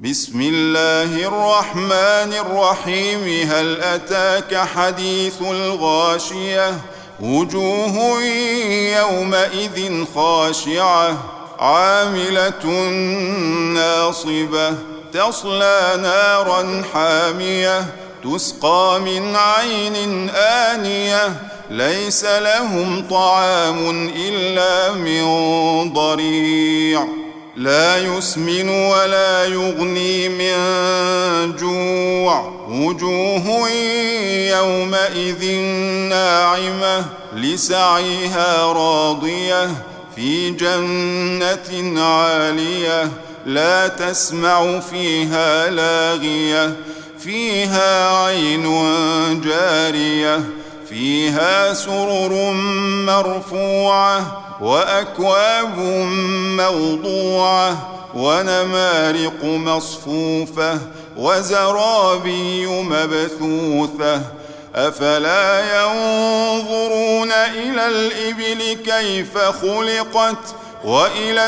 بسم الله الرحمن الرحيم. هل أتاك حديث الغاشية؟ وجوه يومئذ خاشعة عاملة ناصبة تصلى نارا حامية تسقى من عين آنية ليس لهم طعام إلا من ضريع لا يسمن ولا يغني من جوع. وجوه يومئذ ناعمة لسعيها راضية في جنة عالية لا تسمع فيها لاغية فيها عين جارية فيها سرر مرفوعة وأكواب موضوعة ونمارق مصفوفة وزرابي مبثوثة. أفلا ينظرون إلى الإبل كيف خلقت وإلى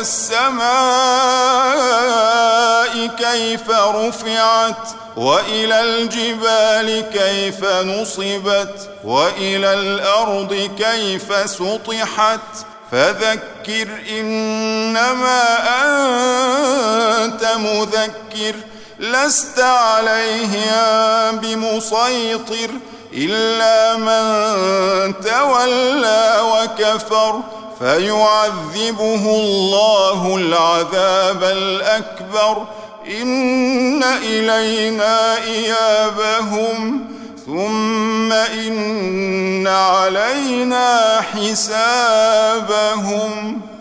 السماء كيف رفعت وإلى الجبال كيف نصبت وإلى الأرض كيف سطحت. فذكر إنما أنت مذكر لست عليهم بمسيطر إلا من تولى وكفر فيعذبه الله العذاب الأكبر. إن إلينا إيابهم ثم إن علينا حسابهم.